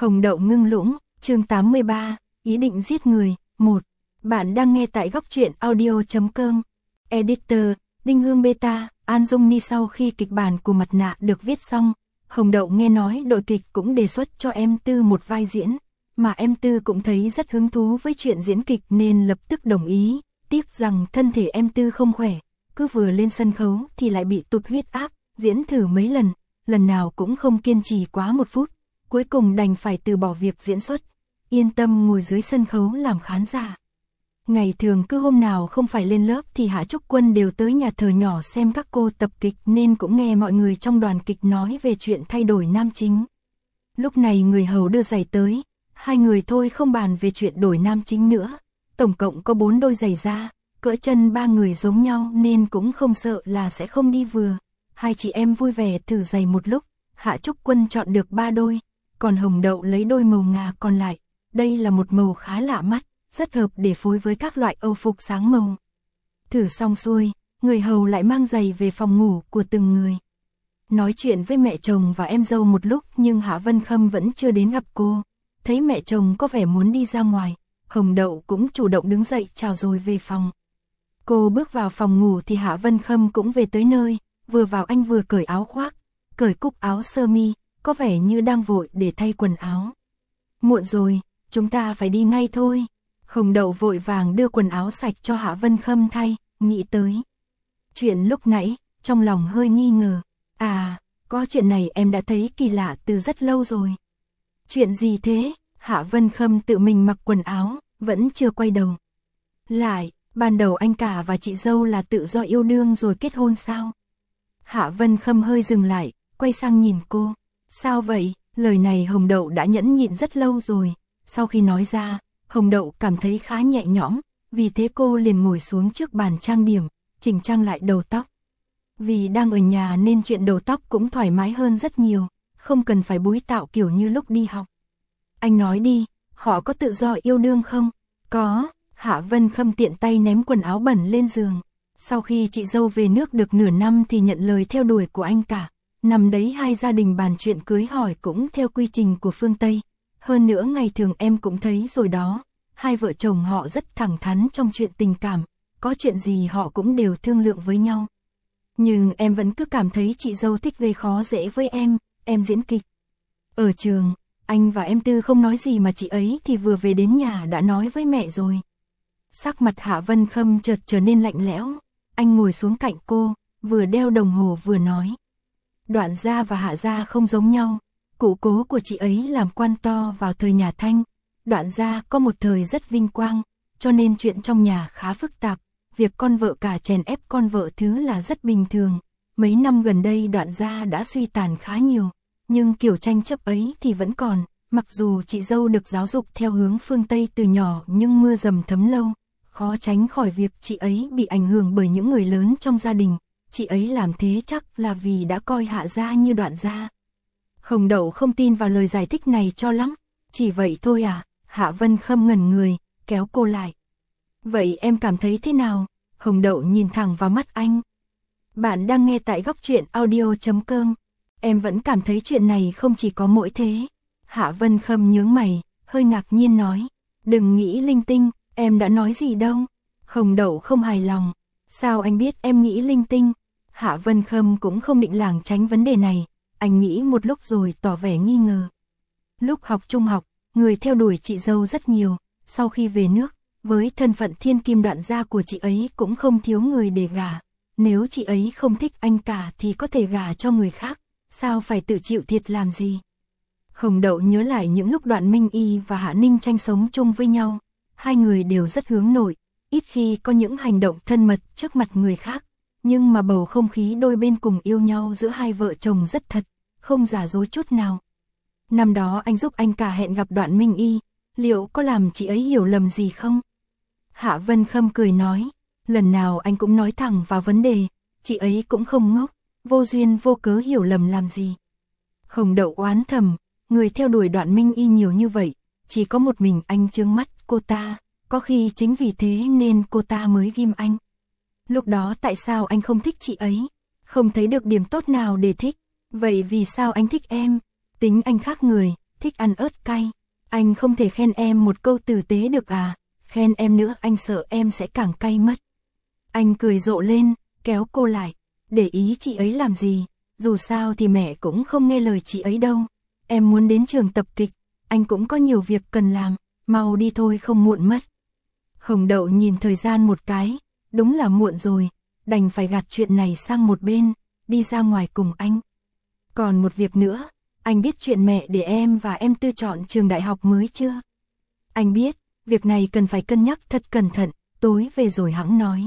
Hồng đậu ngưng lũng, chương 83, ý định giết người, 1. Bạn đang nghe tại góc truyện audio.com. Editor, Đinh Hương Beta, An Dung Ni. Sau khi kịch bản của Mặt nạ được viết xong, Hồng đậu nghe nói đội kịch cũng đề xuất cho em Tư một vai diễn, mà em Tư cũng thấy rất hứng thú với chuyện diễn kịch nên lập tức đồng ý. Tiếc rằng thân thể em Tư không khỏe, cứ vừa lên sân khấu thì lại bị tụt huyết áp, diễn thử mấy lần nào cũng không kiên trì quá 1 phút, cuối cùng đành phải từ bỏ việc diễn xuất, yên tâm ngồi dưới sân khấu làm khán giả. Ngày thường cứ hôm nào không phải lên lớp thì Hạ Trúc Quân đều tới nhà thờ nhỏ xem các cô tập kịch nên cũng nghe mọi người trong đoàn kịch nói về chuyện thay đổi nam chính. Lúc này người hầu đưa giày tới, hai người thôi không bàn về chuyện đổi nam chính nữa, tổng cộng có 4 đôi giày da, cỡ chân 3 người giống nhau nên cũng không sợ là sẽ không đi vừa. Hai chị em vui vẻ thử giày một lúc, Hạ Trúc Quân chọn được 3 đôi, còn Hồng đậu lấy đôi màu ngà còn lại. Đây là một màu khá lạ mắt, rất hợp để phối với các loại âu phục sáng màu. Thử xong xuôi, người hầu lại mang giày về phòng ngủ của từng người. Nói chuyện với mẹ chồng và em dâu một lúc nhưng Hạ Vân Khâm vẫn chưa đến gặp cô. Thấy mẹ chồng có vẻ muốn đi ra ngoài, Hồng đậu cũng chủ động đứng dậy chào rồi về phòng. Cô bước vào phòng ngủ thì Hạ Vân Khâm cũng về tới nơi, vừa vào anh vừa cởi áo khoác, cởi cúc áo sơ mi, có vẻ như đang vội để thay quần áo. Muộn rồi, chúng ta phải đi ngay thôi. Hồng đậu vội vàng đưa quần áo sạch cho Hạ Vân Khâm thay, nghĩ tới chuyện lúc nãy, trong lòng hơi nghi ngờ. À, có chuyện này em đã thấy kỳ lạ từ rất lâu rồi. Chuyện gì thế? Hạ Vân Khâm tự mình mặc quần áo, vẫn chưa quay đầu lại. Ban đầu anh cả và chị dâu là tự do yêu đương rồi kết hôn sao? Hạ Vân Khâm hơi dừng lại, quay sang nhìn cô. Sao vậy? Lời này Hồng đậu đã nhẫn nhịn rất lâu rồi. Sau khi nói ra, Hồng đậu cảm thấy khá nhẹ nhõm, vì thế cô liền ngồi xuống trước bàn trang điểm, chỉnh trang lại đầu tóc. Vì đang ở nhà nên chuyện đầu tóc cũng thoải mái hơn rất nhiều, không cần phải búi tạo kiểu như lúc đi học. Anh nói đi, họ có tự do yêu đương không? Có. Hạ Vân Khâm tiện tay ném quần áo bẩn lên giường. Sau khi chị dâu về nước được nửa năm thì nhận lời theo đuổi của anh cả. Nằm đấy hai gia đình bàn chuyện cưới hỏi cũng theo quy trình của phương Tây. Hơn nữa ngày thường em cũng thấy rồi đó, hai vợ chồng họ rất thẳng thắn trong chuyện tình cảm, có chuyện gì họ cũng đều thương lượng với nhau. Nhưng em vẫn cứ cảm thấy chị dâu thích gây khó dễ với em diễn kịch. Ở trường, anh và em Tư không nói gì mà chị ấy thì vừa về đến nhà đã nói với mẹ rồi. Sắc mặt Hạ Vân Khâm chợt trở nên lạnh lẽo, anh ngồi xuống cạnh cô, vừa đeo đồng hồ vừa nói. Đoạn gia và Hạ gia không giống nhau, cụ cố của chị ấy làm quan to vào thời nhà Thanh, Đoạn gia có một thời rất vinh quang, cho nên chuyện trong nhà khá phức tạp, việc con vợ cả chèn ép con vợ thứ là rất bình thường. Mấy năm gần đây Đoạn gia đã suy tàn khá nhiều, nhưng kiểu tranh chấp ấy thì vẫn còn, mặc dù chị dâu được giáo dục theo hướng phương Tây từ nhỏ nhưng mưa dầm thấm lâu, khó tránh khỏi việc chị ấy bị ảnh hưởng bởi những người lớn trong gia đình. Chị ấy làm thế chắc là vì đã coi Hạ gia như Đoạn gia. Hồng đậu không tin vào lời giải thích này cho lắm. Chỉ vậy thôi à? Hạ Vân Khâm ngẩn người, kéo cô lại. Vậy em cảm thấy thế nào? Hồng đậu nhìn thẳng vào mắt anh. Bạn đang nghe tại góc truyện audio.com. Em vẫn cảm thấy chuyện này không chỉ có mỗi thế. Hạ Vân Khâm nhướng mày, hơi ngạc nhiên nói. Đừng nghĩ linh tinh, em đã nói gì đâu. Hồng đậu không hài lòng. Sao anh biết em nghĩ linh tinh? Hạ Vân Khâm cũng không định lảng tránh vấn đề này. Anh nghĩ một lúc rồi tỏ vẻ nghi ngờ. Lúc học trung học, người theo đuổi chị dâu rất nhiều. Sau khi về nước, với thân phận thiên kim Đoạn gia của chị ấy cũng không thiếu người để gả. Nếu chị ấy không thích anh cả thì có thể gả cho người khác. Sao phải tự chịu thiệt làm gì? Hồng đậu nhớ lại những lúc Đoạn Minh Y và Hạ Ninh Tranh sống chung với nhau. Hai người đều rất hướng nội, ít khi có những hành động thân mật trước mặt người khác. Nhưng mà bầu không khí đôi bên cùng yêu nhau giữa hai vợ chồng rất thật, không giả dối chút nào. Năm đó anh giúp anh cả hẹn gặp Đoạn Minh Y, liệu có làm chị ấy hiểu lầm gì không? Hạ Vân Khâm cười nói, lần nào anh cũng nói thẳng vào vấn đề, chị ấy cũng không ngốc, vô duyên vô cớ hiểu lầm làm gì. Hồng đậu oán thầm, người theo đuổi Đoạn Minh Y nhiều như vậy, chỉ có một mình anh chướng mắt cô ta, có khi chính vì thế nên cô ta mới ghim anh. Lúc đó tại sao anh không thích chị ấy? Không thấy được điểm tốt nào để thích. Vậy vì sao anh thích em? Tính anh khác người, thích ăn ớt cay. Anh không thể khen em một câu tử tế được à, khen em nữa anh sợ em sẽ càng cay mất. Anh cười rộ lên, kéo cô lại, để ý chị ấy làm gì, dù sao thì mẹ cũng không nghe lời chị ấy đâu. Em muốn đến trường tập kịch, anh cũng có nhiều việc cần làm, mau đi thôi không muộn mất. Hồng Đậu nhìn thời gian một cái, đúng là muộn rồi, đành phải gạt chuyện này sang một bên, đi ra ngoài cùng anh. Còn một việc nữa, anh biết chuyện mẹ để em và em Tư chọn trường đại học mới chưa? Anh biết, việc này cần phải cân nhắc thật cẩn thận, tối về rồi hẵng nói.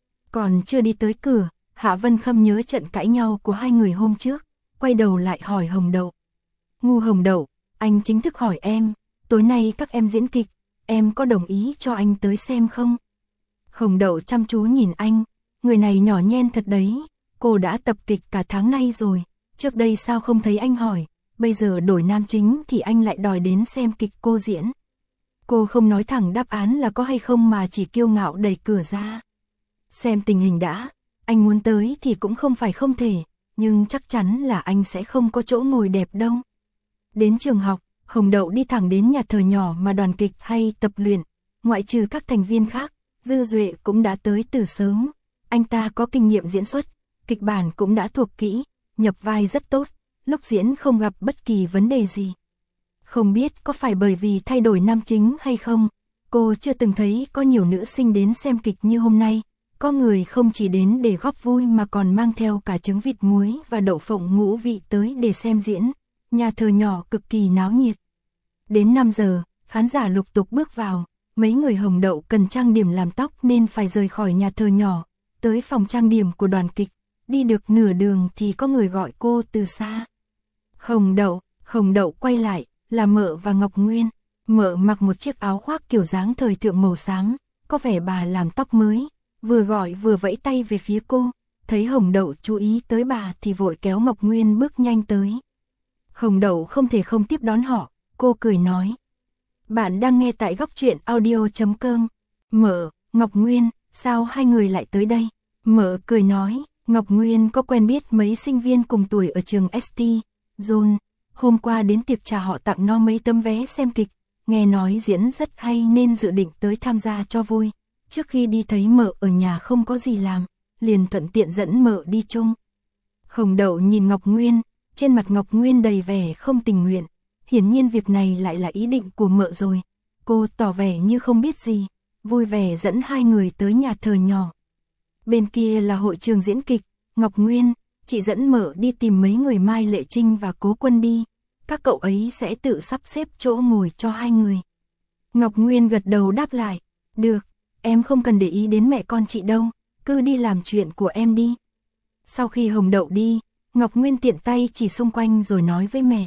Còn chưa đi tới cửa, Hạ Vân Khâm nhớ trận cãi nhau của hai người hôm trước, quay đầu lại hỏi Hồng Đậu. Ngu Hồng Đậu, anh chính thức hỏi em, tối nay các em diễn kịch, em có đồng ý cho anh tới xem không? Hồng Đậu chăm chú nhìn anh, người này nhỏ nhen thật đấy, cô đã tập kịch cả tháng nay rồi, trước đây sao không thấy anh hỏi, bây giờ đổi nam chính thì anh lại đòi đến xem kịch cô diễn. Cô không nói thẳng đáp án là có hay không mà chỉ kiêu ngạo đẩy cửa ra. Xem tình hình đã, anh muốn tới thì cũng không phải không thể, nhưng chắc chắn là anh sẽ không có chỗ ngồi đẹp đâu. Đến trường học, Hồng Đậu đi thẳng đến nhà thờ nhỏ mà đoàn kịch hay tập luyện, ngoại trừ các thành viên khác, Dư Duệ cũng đã tới từ sớm. Anh ta có kinh nghiệm diễn xuất, kịch bản cũng đã thuộc kỹ, nhập vai rất tốt, lúc diễn không gặp bất kỳ vấn đề gì. Không biết có phải bởi vì thay đổi nam chính hay không, cô chưa từng thấy có nhiều nữ sinh đến xem kịch như hôm nay. Có người không chỉ đến để góp vui mà còn mang theo cả trứng vịt muối và đậu phộng ngũ vị tới để xem diễn. Nhà thờ nhỏ cực kỳ náo nhiệt. Đến 5 giờ, khán giả lục tục bước vào, mấy người Hồng Đậu cần trang điểm làm tóc nên phải rời khỏi nhà thờ nhỏ, tới phòng trang điểm của đoàn kịch. Đi được nửa đường thì có người gọi cô từ xa. Hồng Đậu quay lại, là Mợ và Ngọc Nguyên. Mợ mặc một chiếc áo khoác kiểu dáng thời thượng màu xám, có vẻ bà làm tóc mới. Vừa gọi vừa vẫy tay về phía cô, thấy Hồng Đậu chú ý tới bà thì vội kéo Ngọc Nguyên bước nhanh tới. Hồng Đậu không thể không tiếp đón họ, cô cười nói. Bạn đang nghe tại góc truyện audio.com. Mợ, Ngọc Nguyên, sao hai người lại tới đây? Mợ cười nói, Ngọc Nguyên có quen biết mấy sinh viên cùng tuổi ở trường ST, John. Hôm qua đến tiệc trà họ tặng nó mấy tấm vé xem kịch, nghe nói diễn rất hay nên dự định tới tham gia cho vui. Trước khi đi thấy Mợ ở nhà không có gì làm, liền thuận tiện dẫn Mợ đi chung. Hồng Đậu nhìn Ngọc Nguyên, trên mặt Ngọc Nguyên đầy vẻ không tình nguyện, hiển nhiên việc này lại là ý định của Mợ rồi. Cô tỏ vẻ như không biết gì, vui vẻ dẫn hai người tới nhà thờ nhỏ. Bên kia là hội trường diễn kịch, Ngọc Nguyên, chị dẫn Mợ đi tìm mấy người Mai Lệ Trinh và Cố Quân đi, các cậu ấy sẽ tự sắp xếp chỗ ngồi cho hai người. Ngọc Nguyên gật đầu đáp lại, được. Em không cần để ý đến mẹ con chị đâu, cứ đi làm chuyện của em đi. Sau khi Hồng Đậu đi, Ngọc Nguyên tiện tay chỉ xung quanh rồi nói với mẹ.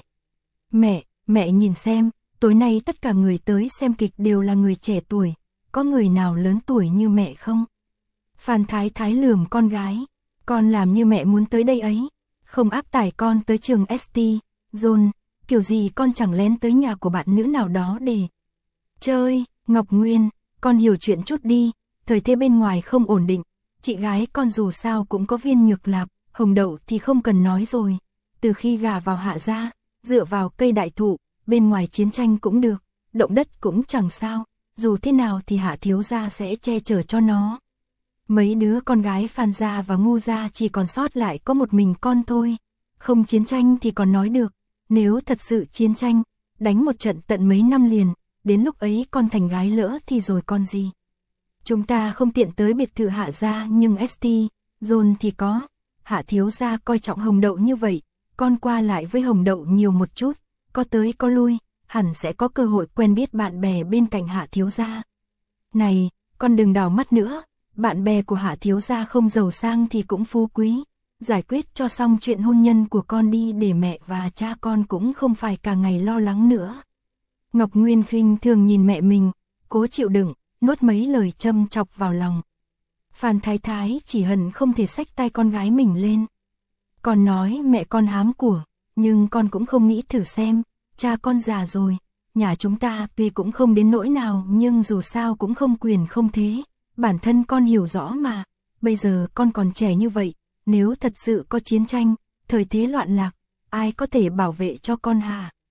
Mẹ nhìn xem, tối nay tất cả người tới xem kịch đều là người trẻ tuổi, có người nào lớn tuổi như mẹ không? Phan Thái Thái lườm con gái, con làm như mẹ muốn tới đây ấy, không áp tải con tới trường ST, John, kiểu gì con chẳng lén tới nhà của bạn nữ nào đó để chơi. Ngọc Nguyên, con hiểu chuyện chút đi, thời thế bên ngoài không ổn định, chị gái con dù sao cũng có viên nhược lạp, Hồng Đậu thì không cần nói rồi, từ khi gả vào Hạ gia, dựa vào cây đại thụ, bên ngoài chiến tranh cũng được, động đất cũng chẳng sao, dù thế nào thì Hạ thiếu gia sẽ che chở cho nó. Mấy đứa con gái Phan gia và Ngu gia chỉ còn sót lại có một mình con thôi, không chiến tranh thì còn nói được, nếu thật sự chiến tranh, đánh một trận tận mấy năm liền. Đến lúc ấy con thành gái lỡ thì rồi con gì. Chúng ta không tiện tới biệt thự Hạ gia nhưng ST, John thì có. Hạ thiếu gia coi trọng Hồng Đậu như vậy, con qua lại với Hồng Đậu nhiều một chút, có tới có lui, hẳn sẽ có cơ hội quen biết bạn bè bên cạnh Hạ thiếu gia. Này, con đừng đảo mắt nữa, bạn bè của Hạ thiếu gia không giàu sang thì cũng phú quý. Giải quyết cho xong chuyện hôn nhân của con đi để mẹ và cha con cũng không phải cả ngày lo lắng nữa. Ngọc Nguyên khinh thường nhìn mẹ mình, cố chịu đựng, nuốt mấy lời châm chọc vào lòng. Phan Thái Thái chỉ hận không thể xách tay con gái mình lên. Con nói mẹ con hám của, nhưng con cũng không nghĩ thử xem, cha con già rồi, nhà chúng ta tuy cũng không đến nỗi nào nhưng dù sao cũng không quyền không thế, bản thân con hiểu rõ mà, bây giờ con còn trẻ như vậy, nếu thật sự có chiến tranh, thời thế loạn lạc, ai có thể bảo vệ cho con hả?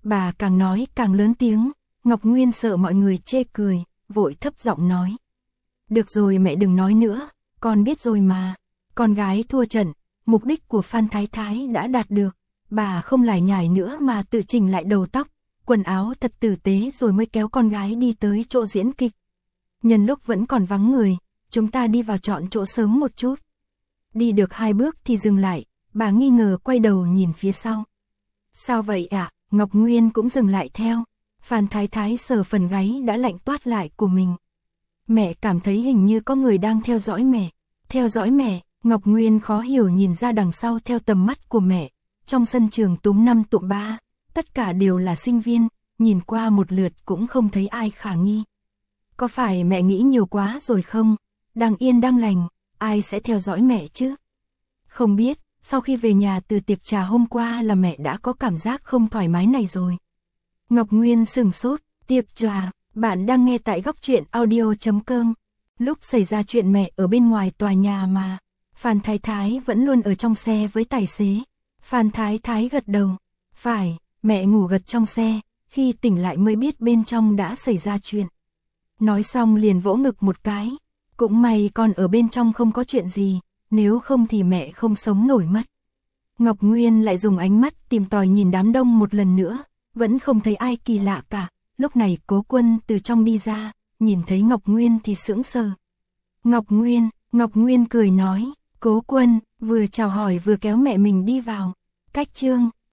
Bà càng nói càng lớn tiếng, Ngọc Nguyên sợ mọi người chê cười, vội thấp giọng nói. Được rồi mẹ đừng nói nữa, con biết rồi mà. Con gái thua trận, mục đích của Phan Thái Thái đã đạt được. Bà không lải nhải nữa mà tự chỉnh lại đầu tóc, quần áo thật tử tế rồi mới kéo con gái đi tới chỗ diễn kịch. Nhân lúc vẫn còn vắng người, chúng ta đi vào chọn chỗ sớm một chút. Đi được 2 bước thì dừng lại, bà nghi ngờ quay đầu nhìn phía sau. Sao vậy ạ? Ngọc Nguyên cũng dừng lại theo. Phan Thái Thái sờ phần gáy đã lạnh toát lại của mình. Mẹ cảm thấy hình như có người đang theo dõi mẹ. Theo dõi mẹ, Ngọc Nguyên khó hiểu nhìn ra đằng sau theo tầm mắt của mẹ. Trong sân trường túm 5 tụm 3, tất cả đều là sinh viên, nhìn qua một lượt cũng không thấy ai khả nghi. Có phải mẹ nghĩ nhiều quá rồi không? Đang yên đang lành, ai sẽ theo dõi mẹ chứ? Không biết, sau khi về nhà từ tiệc trà hôm qua là mẹ đã có cảm giác không thoải mái này rồi. Ngọc Nguyên sừng sốt, tiệc trà, bạn đang nghe tại góc truyện audio.com. Lúc xảy ra chuyện mẹ ở bên ngoài tòa nhà mà, Phan Thái Thái vẫn luôn ở trong xe với tài xế. Phan Thái Thái gật đầu, phải, mẹ ngủ gật trong xe, khi tỉnh lại mới biết bên trong đã xảy ra chuyện. Nói xong liền vỗ ngực một cái, cũng may con ở bên trong không có chuyện gì, nếu không thì mẹ không sống nổi mất. Ngọc Nguyên lại dùng ánh mắt tìm tòi nhìn đám đông một lần nữa, vẫn không thấy ai kỳ lạ cả. Lúc này Cố Quân từ trong đi ra, nhìn thấy Ngọc Nguyên thì sững sờ. Ngọc Nguyên cười nói, Cố Quân, vừa chào hỏi vừa kéo mẹ mình đi vào. Cách Trương,